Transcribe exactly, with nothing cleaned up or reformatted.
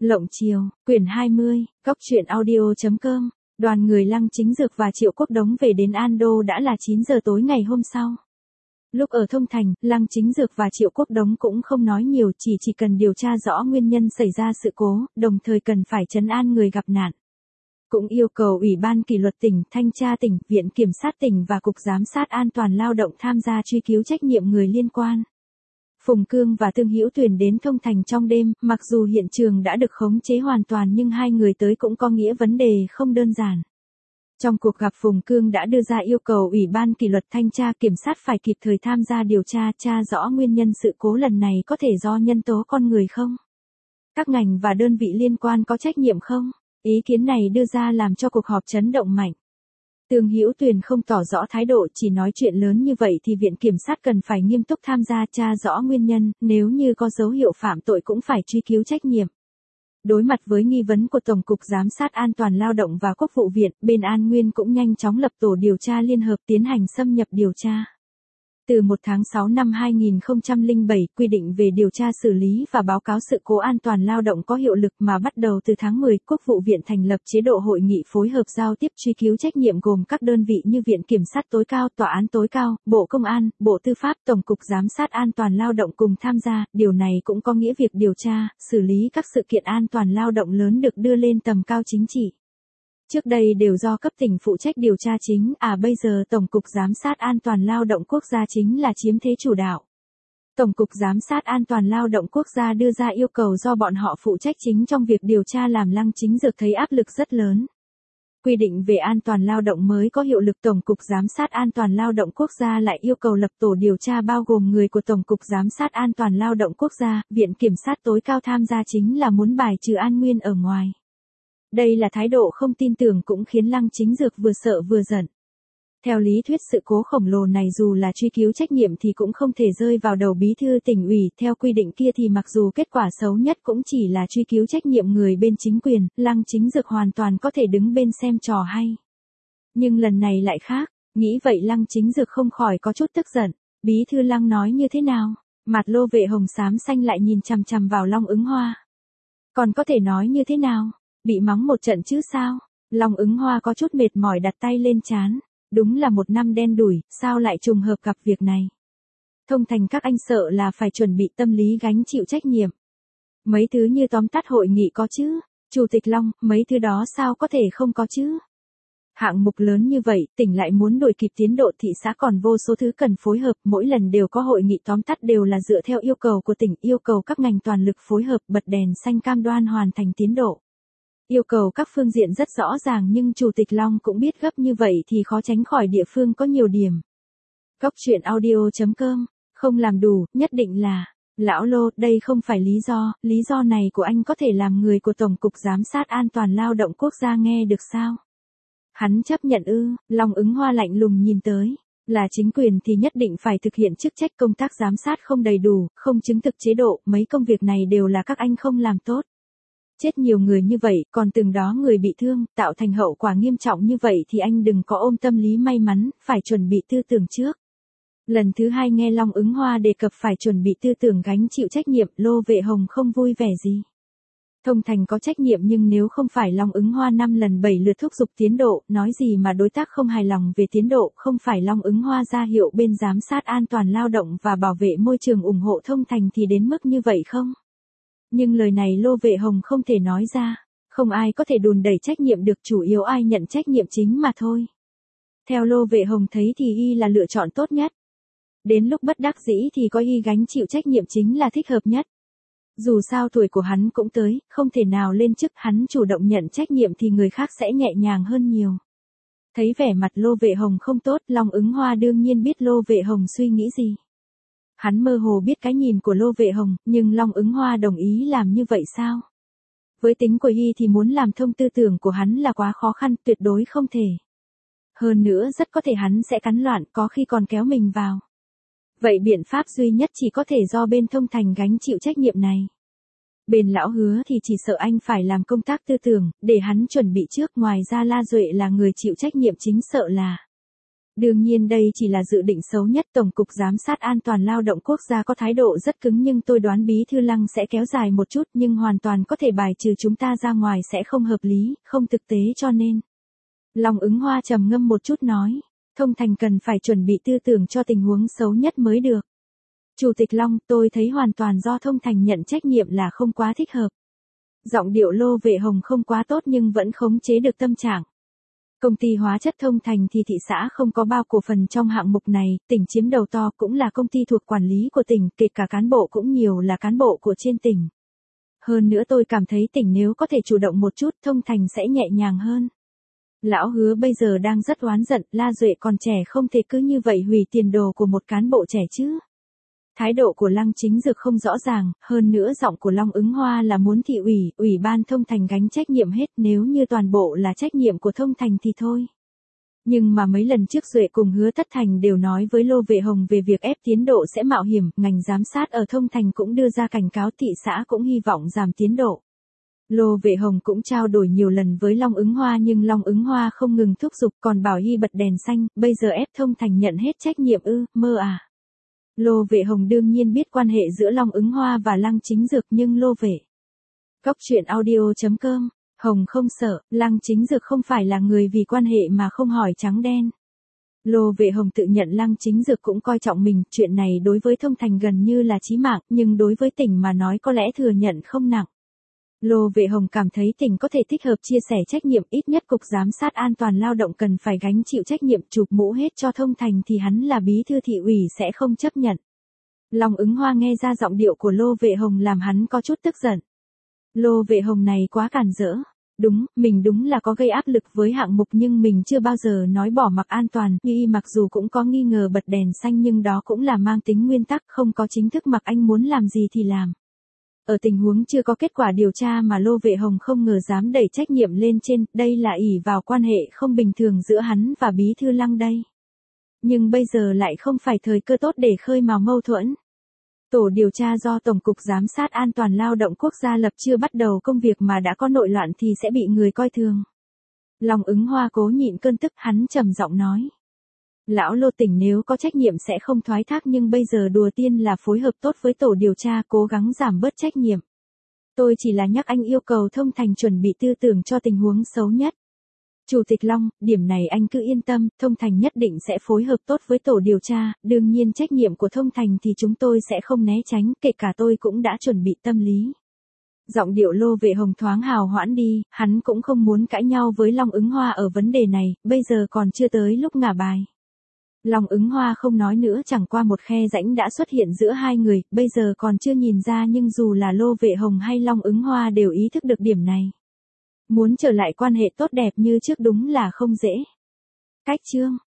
Lộng Chiều, quyển hai mươi, góc truyện audio chấm com. Đoàn người Lăng Chính Dược và Triệu Quốc Đống về đến An Đô đã là chín giờ tối ngày hôm sau. Lúc ở Thông Thành, Lăng Chính Dược và Triệu Quốc Đống cũng không nói nhiều, chỉ chỉ cần điều tra rõ nguyên nhân xảy ra sự cố, đồng thời cần phải trấn an người gặp nạn. Cũng yêu cầu Ủy ban Kỷ luật tỉnh, Thanh tra tỉnh, Viện Kiểm sát tỉnh và Cục Giám sát An toàn Lao động tham gia truy cứu trách nhiệm người liên quan. Phùng Cương và Tương Hữu Tuyền đến Thông Thành trong đêm, mặc dù hiện trường đã được khống chế hoàn toàn nhưng hai người tới cũng có nghĩa vấn đề không đơn giản. Trong cuộc gặp, Phùng Cương đã đưa ra yêu cầu Ủy ban Kỷ luật, Thanh tra Kiểm sát phải kịp thời tham gia điều tra, tra rõ nguyên nhân sự cố lần này có thể do nhân tố con người không? Các ngành và đơn vị liên quan có trách nhiệm không? Ý kiến này đưa ra làm cho cuộc họp chấn động mạnh. Tương Hữu Tuyền không tỏ rõ thái độ, chỉ nói chuyện lớn như vậy thì Viện Kiểm sát cần phải nghiêm túc tham gia tra rõ nguyên nhân, nếu như có dấu hiệu phạm tội cũng phải truy cứu trách nhiệm. Đối mặt với nghi vấn của Tổng cục Giám sát An toàn Lao động và Quốc vụ Viện, bên An Nguyên cũng nhanh chóng lập tổ điều tra liên hợp tiến hành xâm nhập điều tra. Từ một tháng sáu năm hai nghìn không trăm lẻ bảy, quy định về điều tra xử lý và báo cáo sự cố an toàn lao động có hiệu lực mà bắt đầu từ tháng mười, Quốc vụ Viện thành lập chế độ hội nghị phối hợp giao tiếp truy cứu trách nhiệm gồm các đơn vị như Viện Kiểm sát tối cao, Tòa án tối cao, Bộ Công an, Bộ Tư pháp, Tổng cục Giám sát An toàn Lao động cùng tham gia. Điều này cũng có nghĩa việc điều tra, xử lý các sự kiện an toàn lao động lớn được đưa lên tầm cao chính trị. Trước đây đều do cấp tỉnh phụ trách điều tra chính, à bây giờ Tổng cục Giám sát An toàn Lao động Quốc gia chính là chiếm thế chủ đạo. Tổng cục Giám sát An toàn Lao động Quốc gia đưa ra yêu cầu do bọn họ phụ trách chính trong việc điều tra làm Lăng Chính Dược thấy áp lực rất lớn. Quy định về an toàn lao động mới có hiệu lực, Tổng cục Giám sát An toàn Lao động Quốc gia lại yêu cầu lập tổ điều tra bao gồm người của Tổng cục Giám sát An toàn Lao động Quốc gia, Viện Kiểm sát tối cao tham gia chính là muốn bài trừ An Nguyên ở ngoài. Đây là thái độ không tin tưởng cũng khiến Lăng Chính Dược vừa sợ vừa giận. Theo lý thuyết sự cố khổng lồ này dù là truy cứu trách nhiệm thì cũng không thể rơi vào đầu bí thư tỉnh ủy, theo quy định kia thì mặc dù kết quả xấu nhất cũng chỉ là truy cứu trách nhiệm người bên chính quyền, Lăng Chính Dược hoàn toàn có thể đứng bên xem trò hay. Nhưng lần này lại khác, nghĩ vậy Lăng Chính Dược không khỏi có chút tức giận. Bí thư Lăng nói như thế nào? Mặt Lô Vệ Hồng xám xanh lại nhìn chằm chằm vào Long Ứng Hoa. Còn có thể nói như thế nào? Bị mắng một trận chứ sao? Long Ứng Hoa có chút mệt mỏi đặt tay lên trán. Đúng là một năm đen đủi, sao lại trùng hợp gặp việc này? Thông Thành các anh sợ là phải chuẩn bị tâm lý gánh chịu trách nhiệm. Mấy thứ như tóm tắt hội nghị có chứ? Chủ tịch Long, mấy thứ đó sao có thể không có chứ? Hạng mục lớn như vậy, tỉnh lại muốn đuổi kịp tiến độ, thị xã còn vô số thứ cần phối hợp, mỗi lần đều có hội nghị tóm tắt đều là dựa theo yêu cầu của tỉnh, yêu cầu các ngành toàn lực phối hợp, bật đèn xanh cam đoan hoàn thành tiến độ. Yêu cầu các phương diện rất rõ ràng nhưng Chủ tịch Long cũng biết gấp như vậy thì khó tránh khỏi địa phương có nhiều điểm. Góc truyện audio chấm com, không làm đủ, nhất định là, lão Lô, đây không phải lý do, lý do này của anh có thể làm người của Tổng cục Giám sát An toàn Lao động Quốc gia nghe được sao? Hắn chấp nhận ư? Long Ứng Hoa lạnh lùng nhìn tới. Là chính quyền thì nhất định phải thực hiện chức trách, công tác giám sát không đầy đủ, không chứng thực chế độ, mấy công việc này đều là các anh không làm tốt. Chết nhiều người như vậy, còn từng đó người bị thương, tạo thành hậu quả nghiêm trọng như vậy thì anh đừng có ôm tâm lý may mắn, phải chuẩn bị tư tưởng trước. Lần thứ hai nghe Long Ứng Hoa đề cập phải chuẩn bị tư tưởng gánh chịu trách nhiệm, Lô Vệ Hồng không vui vẻ gì. Thông Thành có trách nhiệm nhưng nếu không phải Long Ứng Hoa năm lần bảy lượt thúc giục tiến độ, nói gì mà đối tác không hài lòng về tiến độ, không phải Long Ứng Hoa ra hiệu bên Giám sát An toàn Lao động và Bảo vệ môi trường ủng hộ Thông Thành thì đến mức như vậy không? Nhưng lời này Lô Vệ Hồng không thể nói ra, không ai có thể đùn đẩy trách nhiệm được, chủ yếu ai nhận trách nhiệm chính mà thôi. Theo Lô Vệ Hồng thấy thì y là lựa chọn tốt nhất. Đến lúc bất đắc dĩ thì có y gánh chịu trách nhiệm chính là thích hợp nhất. Dù sao tuổi của hắn cũng tới, không thể nào lên chức, hắn chủ động nhận trách nhiệm thì người khác sẽ nhẹ nhàng hơn nhiều. Thấy vẻ mặt Lô Vệ Hồng không tốt, Long Ứng Hoa đương nhiên biết Lô Vệ Hồng suy nghĩ gì. Hắn mơ hồ biết cái nhìn của Lô Vệ Hồng, nhưng Long Ứng Hoa đồng ý làm như vậy sao? Với tính của y thì muốn làm thông tư tưởng của hắn là quá khó khăn, tuyệt đối không thể. Hơn nữa rất có thể hắn sẽ cắn loạn, có khi còn kéo mình vào. Vậy biện pháp duy nhất chỉ có thể do bên Thông Thành gánh chịu trách nhiệm này. Bên lão Hứa thì chỉ sợ anh phải làm công tác tư tưởng, để hắn chuẩn bị trước, ngoài ra La Duệ là người chịu trách nhiệm chính, sợ là Đương nhiên đây chỉ là dự định xấu nhất, Tổng cục Giám sát An toàn Lao động Quốc gia có thái độ rất cứng nhưng tôi đoán Bí thư Lăng sẽ kéo dài một chút nhưng hoàn toàn có thể bài trừ chúng ta ra ngoài sẽ không hợp lý, không thực tế cho nên. Long Ứng Hoa trầm ngâm một chút nói, Thông Thành cần phải chuẩn bị tư tưởng cho tình huống xấu nhất mới được. Chủ tịch Long, tôi thấy hoàn toàn do Thông Thành nhận trách nhiệm là không quá thích hợp. Giọng điệu Lô Vệ Hồng không quá tốt nhưng vẫn khống chế được tâm trạng. Công ty hóa chất Thông Thành thì thị xã không có bao cổ phần trong hạng mục này, tỉnh chiếm đầu to cũng là công ty thuộc quản lý của tỉnh, kể cả cán bộ cũng nhiều là cán bộ của trên tỉnh. Hơn nữa tôi cảm thấy tỉnh nếu có thể chủ động một chút Thông Thành sẽ nhẹ nhàng hơn. Lão Hứa bây giờ đang rất oán giận, La Duệ còn trẻ không thể cứ như vậy hủy tiền đồ của một cán bộ trẻ chứ. Thái độ của Lăng Chính Dược không rõ ràng, hơn nữa giọng của Long Ứng Hoa là muốn thị ủy, ủy ban Thông Thành gánh trách nhiệm hết, nếu như toàn bộ là trách nhiệm của Thông Thành thì thôi. Nhưng mà mấy lần trước Duệ cùng Hứa Tất Thành đều nói với Lô Vệ Hồng về việc ép tiến độ sẽ mạo hiểm, ngành giám sát ở Thông Thành cũng đưa ra cảnh cáo, thị xã cũng hy vọng giảm tiến độ. Lô Vệ Hồng cũng trao đổi nhiều lần với Long Ứng Hoa nhưng Long Ứng Hoa không ngừng thúc giục còn bảo y bật đèn xanh, bây giờ ép Thông Thành nhận hết trách nhiệm ư, mơ à. Lô Vệ Hồng đương nhiên biết quan hệ giữa Long Ứng Hoa và Lăng Chính Dược nhưng Lô Vệ. Góc truyện audio chấm com, Hồng không sợ, Lăng Chính Dược không phải là người vì quan hệ mà không hỏi trắng đen. Lô Vệ Hồng tự nhận Lăng Chính Dược cũng coi trọng mình, chuyện này đối với Thông Thành gần như là chí mạng, nhưng đối với tỉnh mà nói có lẽ thừa nhận không nặng. Lô Vệ Hồng cảm thấy tỉnh có thể thích hợp chia sẻ trách nhiệm, ít nhất Cục Giám sát An toàn Lao động cần phải gánh chịu trách nhiệm, chụp mũ hết cho Thông Thành thì hắn là bí thư thị ủy sẽ không chấp nhận. Long Ứng Hoa nghe ra giọng điệu của Lô Vệ Hồng làm hắn có chút tức giận. Lô Vệ Hồng này quá cản rỡ. Đúng, mình đúng là có gây áp lực với hạng mục nhưng mình chưa bao giờ nói bỏ mặc an toàn, y mặc dù cũng có nghi ngờ bật đèn xanh nhưng đó cũng là mang tính nguyên tắc, không có chính thức mặc anh muốn làm gì thì làm. Ở tình huống chưa có kết quả điều tra mà Lô Vệ Hồng không ngờ dám đẩy trách nhiệm lên trên, đây là ỷ vào quan hệ không bình thường giữa hắn và Bí thư Lăng đây. Nhưng bây giờ lại không phải thời cơ tốt để khơi mào mâu thuẫn. Tổ điều tra do Tổng cục Giám sát An toàn Lao động Quốc gia lập chưa bắt đầu công việc mà đã có nội loạn thì sẽ bị người coi thường. Long Ứng Hoa cố nhịn cơn tức, hắn trầm giọng nói. Lão Lô, tỉnh nếu có trách nhiệm sẽ không thoái thác nhưng bây giờ đùa tiên là phối hợp tốt với tổ điều tra, cố gắng giảm bớt trách nhiệm. Tôi chỉ là nhắc anh yêu cầu Thông Thành chuẩn bị tư tưởng cho tình huống xấu nhất. Chủ tịch Long, điểm này anh cứ yên tâm, Thông Thành nhất định sẽ phối hợp tốt với tổ điều tra, đương nhiên trách nhiệm của Thông Thành thì chúng tôi sẽ không né tránh, kể cả tôi cũng đã chuẩn bị tâm lý. Giọng điệu Lô Vệ Hồng thoáng hào hoãn đi, hắn cũng không muốn cãi nhau với Long Ứng Hoa ở vấn đề này, bây giờ còn chưa tới lúc ngả bài. Long Ứng Hoa không nói nữa, chẳng qua một khe rãnh đã xuất hiện giữa hai người, bây giờ còn chưa nhìn ra nhưng dù là Lô Vệ Hồng hay Long Ứng Hoa đều ý thức được điểm này. Muốn trở lại quan hệ tốt đẹp như trước đúng là không dễ. Cách chương